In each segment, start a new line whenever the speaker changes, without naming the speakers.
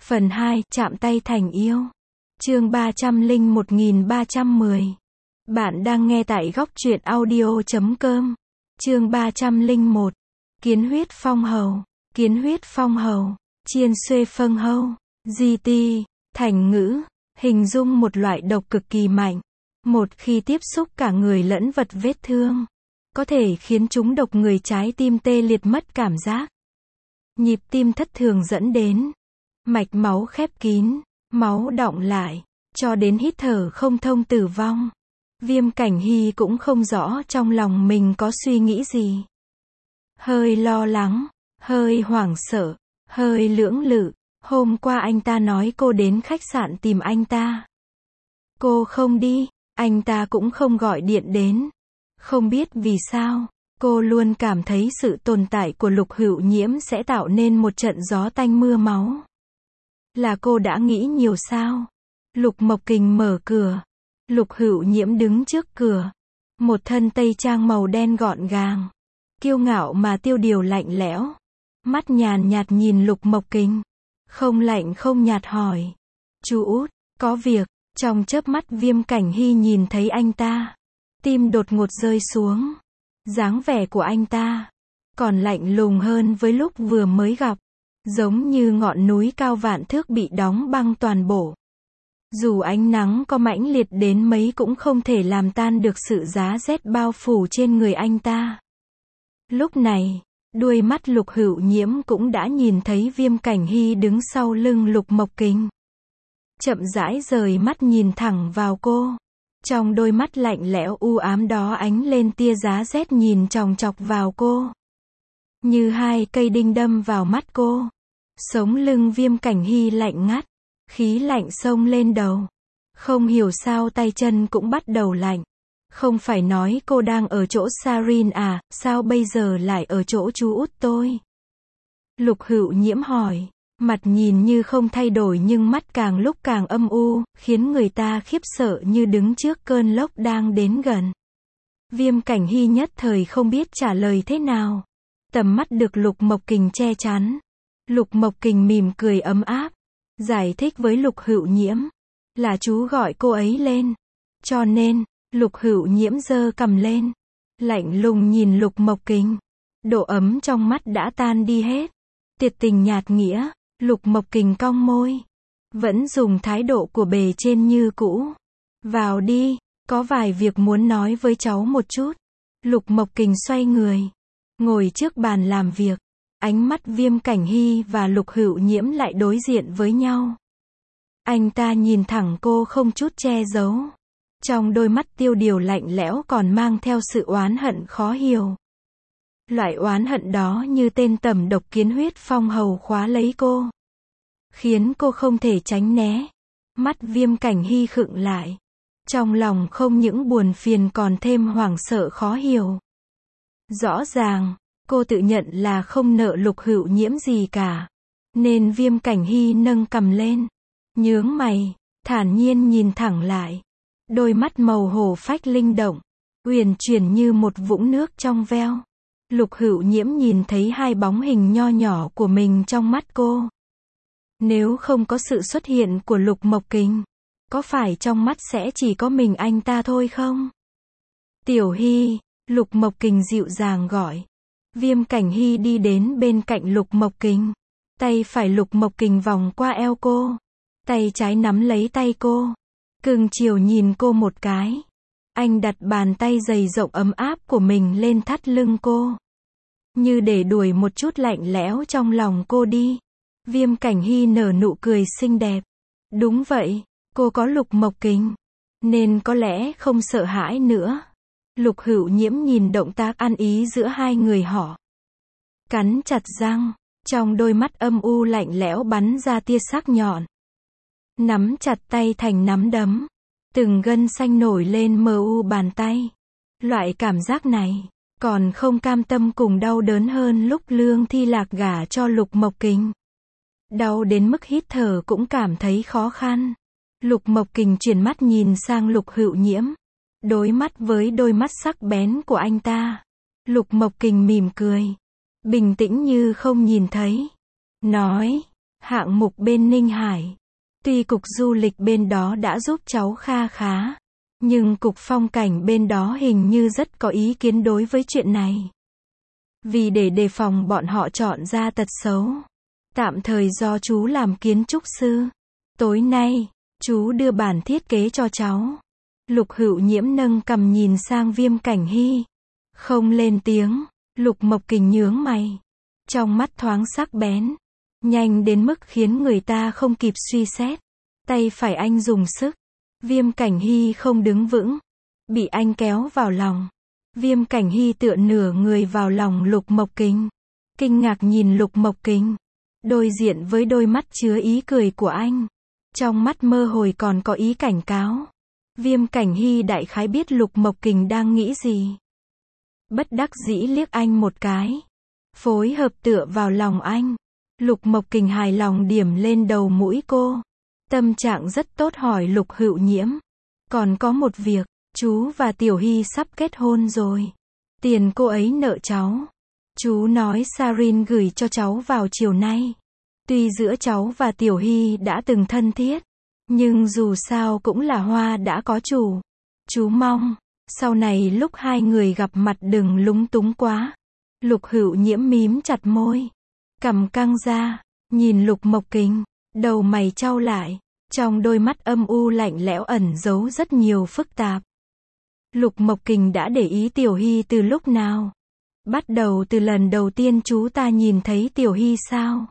Phần 2, chạm tay thành yêu. Chương 301.310. Bạn đang nghe tại góc truyện audio.com. Chương 301. Kiến huyết phong hầu. Kiến huyết phong hầu. Chiên xuê phân hâu. GT. Thành ngữ. Hình dung một loại độc cực kỳ mạnh. Một khi tiếp xúc cả người lẫn vật vết thương, có thể khiến chúng độc người trái tim tê liệt mất cảm giác. Nhịp tim thất thường dẫn đến mạch máu khép kín, máu đọng lại, cho đến hít thở không thông tử vong. Viêm Cảnh Hy cũng không rõ trong lòng mình có suy nghĩ gì. Hơi lo lắng, hơi hoảng sợ, hơi lưỡng lự. Hôm qua anh ta nói cô đến khách sạn tìm anh ta. Cô không đi, anh ta cũng không gọi điện đến. Không biết vì sao, cô luôn cảm thấy sự tồn tại của Lục Hữu Nhiễm sẽ tạo nên một trận gió tanh mưa máu. Là cô đã nghĩ nhiều sao? Lục Mộc Kình mở cửa. Lục Hữu Nhiễm đứng trước cửa. Một thân tây trang màu đen gọn gàng. Kiêu ngạo mà tiêu điều lạnh lẽo. Mắt nhàn nhạt nhìn Lục Mộc Kình. Không lạnh không nhạt hỏi. Chú út, có việc. Trong chớp mắt Viêm Cảnh Hy nhìn thấy anh ta. Tim đột ngột rơi xuống. Dáng vẻ của anh ta còn lạnh lùng hơn với lúc vừa mới gặp. Giống như ngọn núi cao vạn thước bị đóng băng toàn bộ. Dù ánh nắng có mãnh liệt đến mấy cũng không thể làm tan được sự giá rét bao phủ trên người anh ta. Lúc này, đuôi mắt Lục Hữu Nhiễm cũng đã nhìn thấy Viêm Cảnh Hy đứng sau lưng Lục Mộc Kình. Chậm rãi rời mắt nhìn thẳng vào cô. Trong đôi mắt lạnh lẽo u ám đó ánh lên tia giá rét nhìn chòng chọc vào cô. Như hai cây đinh đâm vào mắt cô. Sống lưng Viêm Cảnh Hy lạnh ngắt. Khí lạnh xông lên đầu. Không hiểu sao tay chân cũng bắt đầu lạnh. Không phải nói cô đang ở chỗ Sarin à, sao bây giờ lại ở chỗ chú út tôi? Lục Hữu Nhiễm hỏi. Mặt nhìn như không thay đổi nhưng mắt càng lúc càng âm u, khiến người ta khiếp sợ như đứng trước cơn lốc đang đến gần. Viêm Cảnh Hy nhất thời không biết trả lời thế nào. Tầm mắt được Lục Mộc Kình che chắn. Lục Mộc Kình mỉm cười ấm áp. Giải thích với Lục Hữu Nhiễm. Là chú gọi cô ấy lên. Cho nên, Lục Hữu Nhiễm giơ cằm lên. Lạnh lùng nhìn Lục Mộc Kình. Độ ấm trong mắt đã tan đi hết. Tiệt tình nhạt nghĩa. Lục Mộc Kình cong môi. Vẫn dùng thái độ của bề trên như cũ. Vào đi, có vài việc muốn nói với cháu một chút. Lục Mộc Kình xoay người. Ngồi trước bàn làm việc. Ánh mắt Viêm Cảnh Hy và Lục Hữu Nhiễm lại đối diện với nhau. Anh ta nhìn thẳng cô không chút che giấu. Trong đôi mắt tiêu điều lạnh lẽo còn mang theo sự oán hận khó hiểu. Loại oán hận đó như tên tẩm độc kiến huyết phong hầu khóa lấy cô. Khiến cô không thể tránh né. Mắt Viêm Cảnh Hy khựng lại. Trong lòng không những buồn phiền còn thêm hoảng sợ khó hiểu. Rõ ràng, cô tự nhận là không nợ Lục Hữu Nhiễm gì cả. Nên Viêm Cảnh Hy nâng cằm lên. Nhướng mày, thản nhiên nhìn thẳng lại. Đôi mắt màu hổ phách linh động. Uyển chuyển như một vũng nước trong veo. Lục Hữu Nhiễm nhìn thấy hai bóng hình nho nhỏ của mình trong mắt cô. Nếu không có sự xuất hiện của Lục Mộc Kình, có phải trong mắt sẽ chỉ có mình anh ta thôi không? Tiểu Hy, Lục Mộc Kình dịu dàng gọi. Viêm Cảnh Hy đi đến bên cạnh Lục Mộc Kình. Tay phải Lục Mộc Kình vòng qua eo cô. Tay trái nắm lấy tay cô. Cưng chiều nhìn cô một cái. Anh đặt bàn tay dày rộng ấm áp của mình lên thắt lưng cô. Như để đuổi một chút lạnh lẽo trong lòng cô đi. Viêm Cảnh Hy nở nụ cười xinh đẹp. Đúng vậy, cô có Lục Mộc Kình. Nên có lẽ không sợ hãi nữa. Lục Hữu Nhiễm nhìn động tác ăn ý giữa hai người họ. Cắn chặt răng. Trong đôi mắt âm u lạnh lẽo bắn ra tia sắc nhọn. Nắm chặt tay thành nắm đấm. Từng gân xanh nổi lên mờ u bàn tay. Loại cảm giác này, còn không cam tâm cùng đau đớn hơn lúc Lương Thi Lạc gả cho Lục Mộc Kình. Đau đến mức hít thở cũng cảm thấy khó khăn. Lục Mộc Kình chuyển mắt nhìn sang Lục Hữu Nhiễm. Đối mắt với đôi mắt sắc bén của anh ta. Lục Mộc Kình mỉm cười. Bình tĩnh như không nhìn thấy. Nói, hạng mục bên Ninh Hải. Tuy cục du lịch bên đó đã giúp cháu kha khá, nhưng cục phong cảnh bên đó hình như rất có ý kiến đối với chuyện này. Vì để đề phòng bọn họ chọn ra tật xấu, tạm thời do chú làm kiến trúc sư. Tối nay, chú đưa bản thiết kế cho cháu. Lục Hữu Nhiễm nâng cằm nhìn sang Viêm Cảnh Hy. Không lên tiếng, Lục Mộc Kình nhướng mày. Trong mắt thoáng sắc bén, nhanh đến mức khiến người ta không kịp suy xét. Tay phải anh dùng sức. Viêm Cảnh Hy không đứng vững, bị anh kéo vào lòng. Viêm Cảnh Hy tựa nửa người vào lòng Lục Mộc Kình. Kinh ngạc nhìn Lục Mộc Kình, đối diện với đôi mắt chứa ý cười của anh. Trong mắt mơ hồ còn có ý cảnh cáo. Viêm Cảnh Hy đại khái biết Lục Mộc Kình đang nghĩ gì. Bất đắc dĩ liếc anh một cái, phối hợp tựa vào lòng anh. Lục Mộc Kình hài lòng điểm lên đầu mũi cô. Tâm trạng rất tốt hỏi Lục Hữu Nhiễm. Còn có một việc, chú và Tiểu Hy sắp kết hôn rồi. Tiền cô ấy nợ cháu. Chú nói Sarin gửi cho cháu vào chiều nay. Tuy giữa cháu và Tiểu Hy đã từng thân thiết, nhưng dù sao cũng là hoa đã có chủ. Chú mong, sau này lúc hai người gặp mặt đừng lúng túng quá. Lục Hữu Nhiễm mím chặt môi, cằm căng ra, nhìn Lục Mộc Kình, đầu mày chau lại. Trong đôi mắt âm u lạnh lẽo ẩn giấu rất nhiều phức tạp. Lục Mộc Kình đã để ý Tiểu Hy từ lúc nào? Bắt đầu từ lần đầu tiên chú ta nhìn thấy Tiểu Hy sao?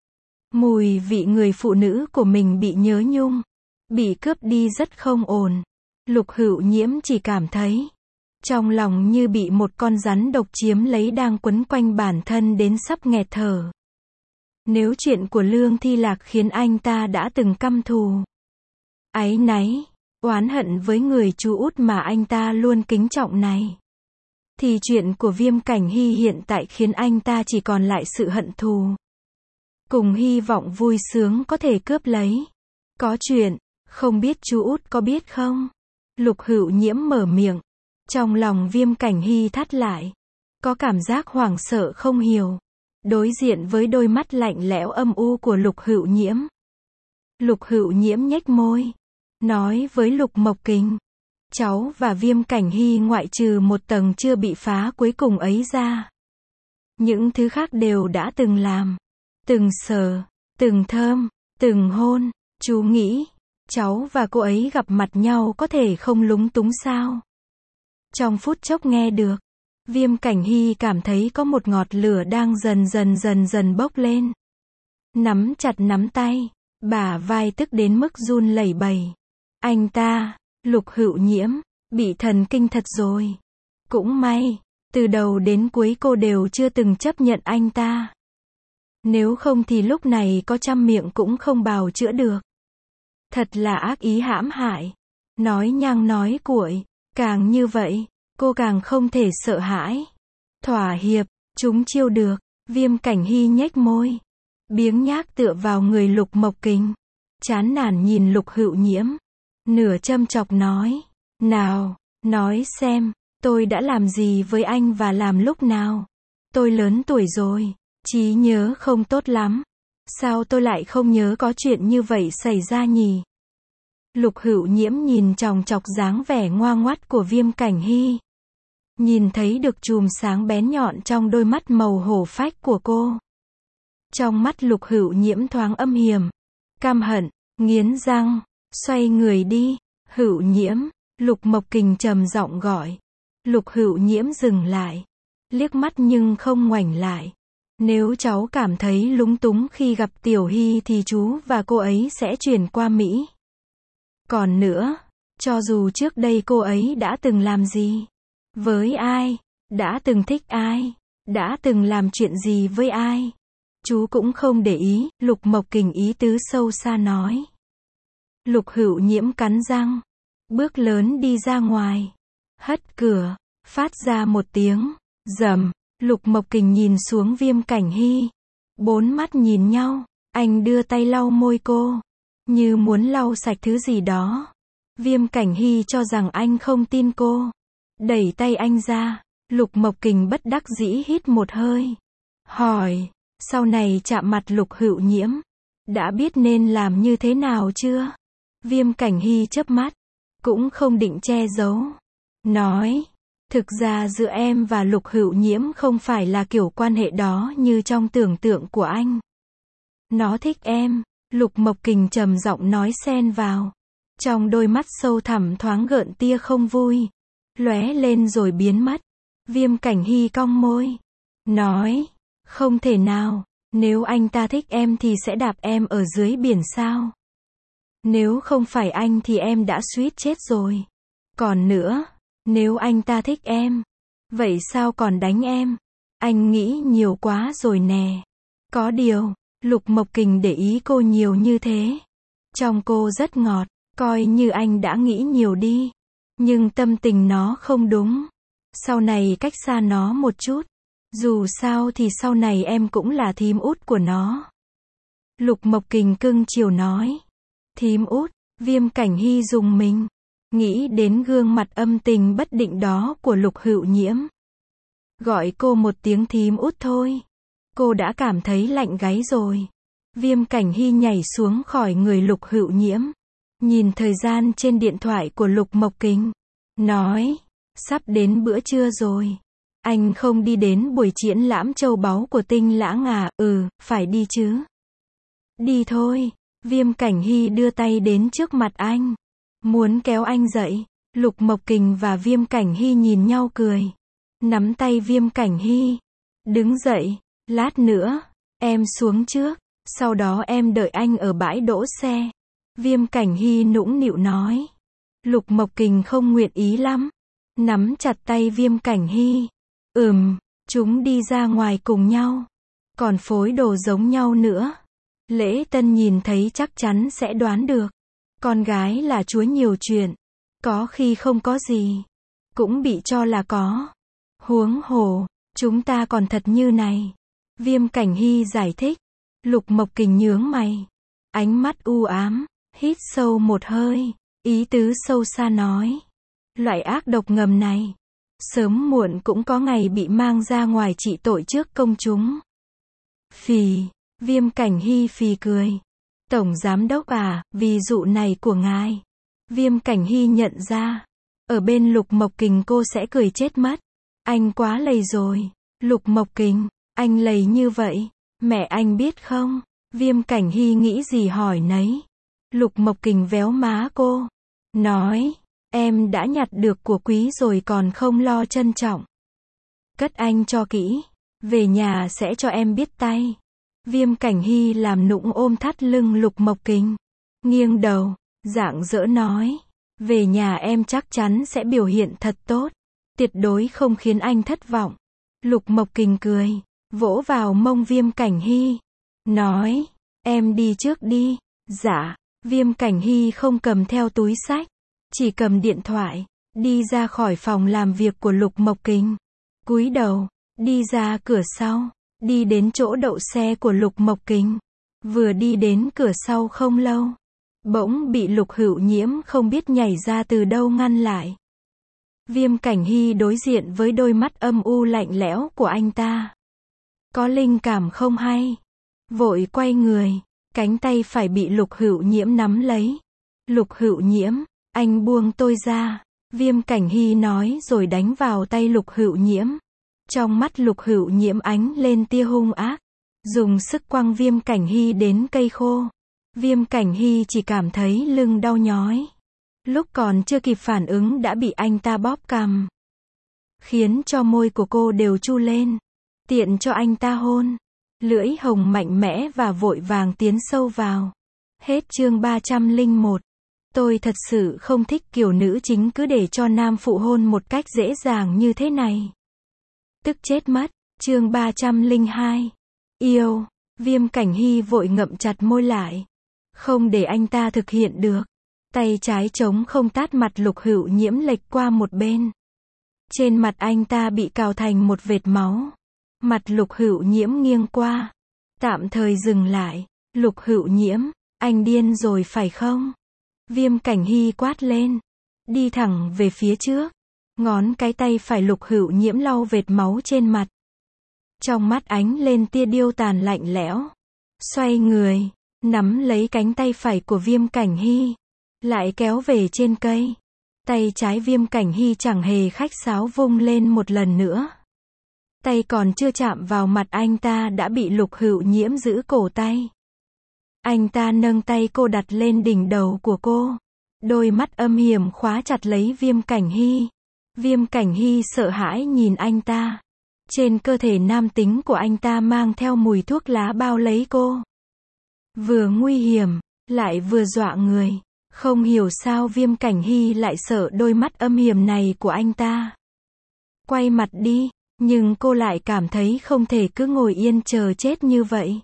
Mùi vị người phụ nữ của mình bị nhớ nhung, bị cướp đi rất không ổn. Lục Hữu Nhiễm chỉ cảm thấy trong lòng như bị một con rắn độc chiếm lấy đang quấn quanh bản thân đến sắp nghẹt thở. Nếu chuyện của Lương Thi Lạc khiến anh ta đã từng căm thù, áy náy, oán hận với người chú út mà anh ta luôn kính trọng này, thì chuyện của Viêm Cảnh Hy hiện tại khiến anh ta chỉ còn lại sự hận thù, cùng hy vọng vui sướng có thể cướp lấy. Có chuyện, không biết chú út có biết không? Lục Hữu Nhiễm mở miệng. Trong lòng Viêm Cảnh Hy thắt lại, có cảm giác hoảng sợ không hiểu. Đối diện với đôi mắt lạnh lẽo âm u của Lục Hữu Nhiễm, Lục Hữu Nhiễm nhếch môi, nói với Lục Mộc Kình, cháu và Viêm Cảnh Hy ngoại trừ một tầng chưa bị phá cuối cùng ấy ra, những thứ khác đều đã từng làm, từng sờ, từng thơm, từng hôn. Chú nghĩ, cháu và cô ấy gặp mặt nhau có thể không lúng túng sao? Trong phút chốc nghe được, Viêm Cảnh Hy cảm thấy có một ngọt lửa đang dần dần bốc lên. Nắm chặt nắm tay, bả vai tức đến mức run lẩy bẩy. Anh ta, Lục Hữu Nhiễm, bị thần kinh thật rồi. Cũng may, từ đầu đến cuối cô đều chưa từng chấp nhận anh ta. Nếu không thì lúc này có trăm miệng cũng không bào chữa được. Thật là ác ý hãm hại. Nói nhăng nói cuội, càng như vậy, cô càng không thể sợ hãi. Thỏa hiệp, chúng chiêu được. Viêm Cảnh Hy nhếch môi, biếng nhác tựa vào người Lục Mộc Kình, chán nản nhìn Lục Hữu Nhiễm, nửa châm chọc nói, nào, nói xem, tôi đã làm gì với anh và làm lúc nào? Tôi lớn tuổi rồi, trí nhớ không tốt lắm. Sao tôi lại không nhớ có chuyện như vậy xảy ra nhỉ? Lục Hữu Nhiễm nhìn chòng chọc dáng vẻ ngoa ngoắt của Viêm Cảnh Hy. Nhìn thấy được chùm sáng bén nhọn trong đôi mắt màu hổ phách của cô. Trong mắt Lục Hữu Nhiễm thoáng âm hiểm, căm hận, nghiến răng, xoay người đi. Hữu Nhiễm, Lục Mộc Kình trầm giọng gọi. Lục Hữu Nhiễm dừng lại, liếc mắt nhưng không ngoảnh lại. Nếu cháu cảm thấy lúng túng khi gặp Tiểu Hy thì chú và cô ấy sẽ chuyển qua Mỹ. Còn nữa, cho dù trước đây cô ấy đã từng làm gì, với ai, đã từng thích ai, đã từng làm chuyện gì với ai, chú cũng không để ý. Lục Mộc Kình ý tứ sâu xa nói. Lục Hữu Nhiễm cắn răng, bước lớn đi ra ngoài, hất cửa, phát ra một tiếng rầm. Lục Mộc Kình nhìn xuống Viêm Cảnh Hy, bốn mắt nhìn nhau. Anh đưa tay lau môi cô, như muốn lau sạch thứ gì đó. Viêm Cảnh Hy cho rằng anh không tin cô, đẩy tay anh ra. Lục Mộc Kình bất đắc dĩ hít một hơi, hỏi, sau này chạm mặt Lục Hữu Nhiễm, Đã biết nên làm như thế nào chưa? Viêm Cảnh Hy chớp mắt, cũng không định che giấu. Nói, thực ra giữa em và Lục Hữu Nhiễm không phải là kiểu quan hệ đó như trong tưởng tượng của anh. Nó thích em, Lục Mộc Kình trầm giọng nói xen vào. Trong đôi mắt sâu thẳm thoáng gợn tia không vui, lóe lên rồi biến mất. Viêm Cảnh Hy cong môi, nói, không thể nào, nếu anh ta thích em thì sẽ đạp em ở dưới biển sao? Nếu không phải anh thì em đã suýt chết rồi. Còn nữa, nếu anh ta thích em, vậy sao còn đánh em? Anh nghĩ nhiều quá rồi nè. Có điều, Lục Mộc Kình để ý cô nhiều như thế. Trong cô rất ngọt, coi như anh đã nghĩ nhiều đi. Nhưng tâm tình nó không đúng. Sau này cách xa nó một chút. Dù sao thì sau này em cũng là thím út của nó. Lục Mộc Kình cưng chiều nói. Thím út, Viêm Cảnh Hy rùng mình. Nghĩ đến gương mặt âm tình bất định đó của Lục Hữu Nhiễm. Gọi cô một tiếng thím út thôi. Cô đã cảm thấy lạnh gáy rồi. Viêm Cảnh Hy nhảy xuống khỏi người Lục Hữu Nhiễm. Nhìn thời gian trên điện thoại của Lục Mộc Kình. Nói, sắp đến bữa trưa rồi. Anh không đi đến buổi triển lãm châu báu của Tinh Lãng à? Phải đi chứ. Đi thôi. Viêm Cảnh Hy đưa tay đến trước mặt anh. Muốn kéo anh dậy. Lục Mộc Kình và Viêm Cảnh Hy nhìn nhau cười. Nắm tay Viêm Cảnh Hy. Đứng dậy. Lát nữa, em xuống trước. Sau đó em đợi anh ở bãi đỗ xe. Viêm Cảnh Hy nũng nịu nói. Lục Mộc Kình không nguyện ý lắm. Nắm chặt tay Viêm Cảnh Hy. Chúng đi ra ngoài cùng nhau. Còn phối đồ giống nhau nữa. Lễ Tân nhìn thấy chắc chắn sẽ đoán được. Con gái là chúa nhiều chuyện. Có khi không có gì. Cũng bị cho là có. Huống hồ, chúng ta còn thật như này. Viêm Cảnh Hy giải thích. Lục Mộc Kình nhướng mày. Ánh mắt u ám. Hít sâu một hơi. Ý tứ sâu xa nói. Loại ác độc ngầm này. Sớm muộn cũng có ngày bị mang ra ngoài trị tội trước công chúng. Phì. Viêm Cảnh Hy phì cười. Tổng giám đốc à, ví dụ này của ngài. Viêm Cảnh Hy nhận ra. Ở bên Lục Mộc Kình cô sẽ cười chết mất. Anh quá lầy rồi. Lục Mộc Kình, anh lầy như vậy. Mẹ anh biết không? Viêm Cảnh Hy nghĩ gì hỏi nấy. Lục Mộc Kình véo má cô. Nói, em đã nhặt được của quý rồi còn không lo trân trọng. Cất anh cho kỹ. Về nhà sẽ cho em biết tay. Viêm Cảnh Hy làm nũng ôm thắt lưng Lục Mộc Kình. Nghiêng đầu, rạng rỡ nói. Về nhà em chắc chắn sẽ biểu hiện thật tốt. Tuyệt đối không khiến anh thất vọng. Lục Mộc Kình cười, vỗ vào mông Viêm Cảnh Hy. Nói, em đi trước đi. Dạ, Viêm Cảnh Hy không cầm theo túi xách. Chỉ cầm điện thoại, đi ra khỏi phòng làm việc của Lục Mộc Kình. Cúi đầu, đi ra cửa sau. Đi đến chỗ đậu xe của Lục Mộc Kình. Vừa đi đến cửa sau không lâu. Bỗng bị Lục Hữu Nhiễm không biết nhảy ra từ đâu ngăn lại. Viêm Cảnh Hy đối diện với đôi mắt âm u lạnh lẽo của anh ta. Có linh cảm không hay. Vội quay người. Cánh tay phải bị Lục Hữu Nhiễm nắm lấy. Lục Hữu Nhiễm, anh buông tôi ra. Viêm Cảnh Hy nói rồi đánh vào tay Lục Hữu Nhiễm. Trong mắt Lục Hữu Nhiễm ánh lên tia hung ác. Dùng sức quăng Viêm Cảnh Hy đến cây khô. Viêm Cảnh Hy chỉ cảm thấy lưng đau nhói. Lúc còn chưa kịp phản ứng đã bị anh ta bóp cằm. Khiến cho môi của cô đều chu lên. Tiện cho anh ta hôn. Lưỡi hồng mạnh mẽ và vội vàng tiến sâu vào. Hết chương 301. Tôi thật sự không thích kiểu nữ chính cứ để cho nam phụ hôn một cách dễ dàng như thế này. Tức chết mất. Chương 302. Yêu. Viêm Cảnh Hy vội ngậm chặt môi lại. Không để anh ta thực hiện được. Tay trái trống không tát mặt Lục Hữu Nhiễm lệch qua một bên. Trên mặt anh ta bị cào thành một vệt máu. Mặt Lục Hữu Nhiễm nghiêng qua. Tạm thời dừng lại. Lục Hữu Nhiễm, anh điên rồi phải không? Viêm Cảnh Hy quát lên. Đi thẳng về phía trước. Ngón cái tay phải Lục Hữu Nhiễm lau vệt máu trên mặt. Trong mắt ánh lên tia điêu tàn lạnh lẽo. Xoay người. nắm lấy cánh tay phải của Viêm Cảnh Hy, lại kéo về trên cây. Tay trái Viêm Cảnh Hy chẳng hề khách sáo vung lên một lần nữa. Tay còn chưa chạm vào mặt anh ta đã bị Lục Hữu Nhiễm giữ cổ tay. Anh ta nâng tay cô đặt lên đỉnh đầu của cô. Đôi mắt âm hiểm khóa chặt lấy Viêm Cảnh Hy. Viêm Cảnh Hy sợ hãi nhìn anh ta. Trên cơ thể nam tính của anh ta mang theo mùi thuốc lá bao lấy cô. Vừa nguy hiểm, lại vừa dọa người. Không hiểu sao Viêm Cảnh Hy lại sợ đôi mắt âm hiểm này của anh ta. Quay mặt đi, nhưng cô lại cảm thấy không thể cứ ngồi yên chờ chết như vậy.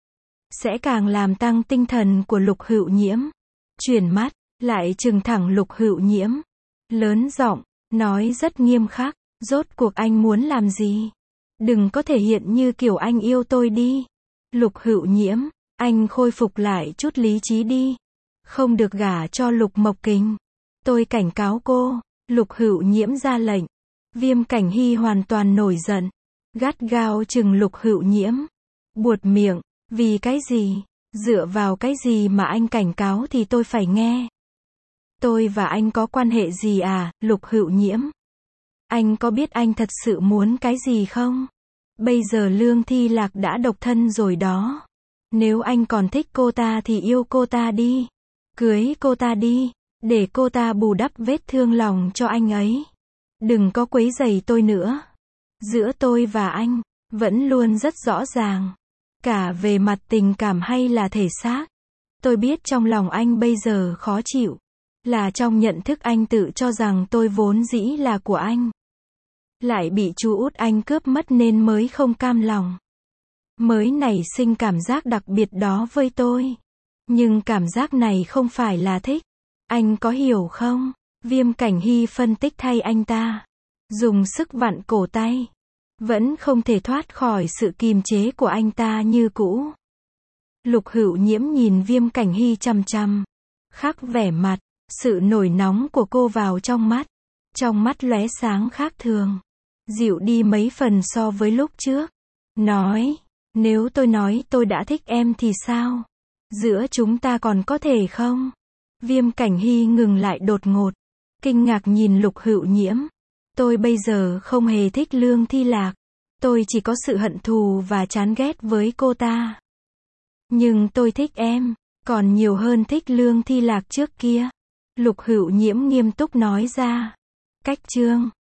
Sẽ càng làm tăng tinh thần của Lục Hữu Nhiễm. Chuyển mắt, lại trừng thẳng Lục Hữu Nhiễm. Lớn giọng, nói rất nghiêm khắc, rốt cuộc anh muốn làm gì? Đừng có thể hiện như kiểu anh yêu tôi đi. Lục Hữu Nhiễm, anh khôi phục lại chút lý trí đi. Không được gả cho Lục Mộc Kình. Tôi cảnh cáo cô. Lục Hữu Nhiễm ra lệnh. Viêm Cảnh Hy hoàn toàn nổi giận. Gắt gao chừng Lục Hữu Nhiễm. Buột miệng, vì cái gì? Dựa vào cái gì mà anh cảnh cáo thì tôi phải nghe? Tôi và anh có quan hệ gì à, Lục Hữu Nhiễm? Anh có biết anh thật sự muốn cái gì không? Bây giờ Lương Thi Lạc đã độc thân rồi đó. Nếu anh còn thích cô ta thì yêu cô ta đi. Cưới cô ta đi, để cô ta bù đắp vết thương lòng cho anh ấy. Đừng có quấy rầy tôi nữa. Giữa tôi và anh, vẫn luôn rất rõ ràng. Cả về mặt tình cảm hay là thể xác. Tôi biết trong lòng anh bây giờ khó chịu. Là trong nhận thức anh tự cho rằng tôi vốn dĩ là của anh. Lại bị chú út anh cướp mất nên mới không cam lòng. Mới nảy sinh cảm giác đặc biệt đó với tôi. Nhưng cảm giác này không phải là thích. Anh có hiểu không? Viêm Cảnh Hy phân tích thay anh ta. Dùng sức vặn cổ tay. Vẫn không thể thoát khỏi sự kìm chế của anh ta như cũ. Lục Hữu Nhiễm nhìn Viêm Cảnh Hy chằm chằm. Khắc vẻ mặt, sự nổi nóng của cô vào trong mắt. Trong mắt lóe sáng khác thường. Dịu đi mấy phần so với lúc trước. Nói, nếu tôi nói tôi đã thích em thì sao? Giữa chúng ta còn có thể không? Viêm Cảnh Hy ngừng lại đột ngột. Kinh ngạc nhìn Lục Hữu Nhiễm. Tôi bây giờ không hề thích Lương Thi Lạc. Tôi chỉ có sự hận thù và chán ghét với cô ta. Nhưng tôi thích em, còn nhiều hơn thích Lương Thi Lạc trước kia. Lục Hữu Nhiễm nghiêm túc nói ra. Cách chương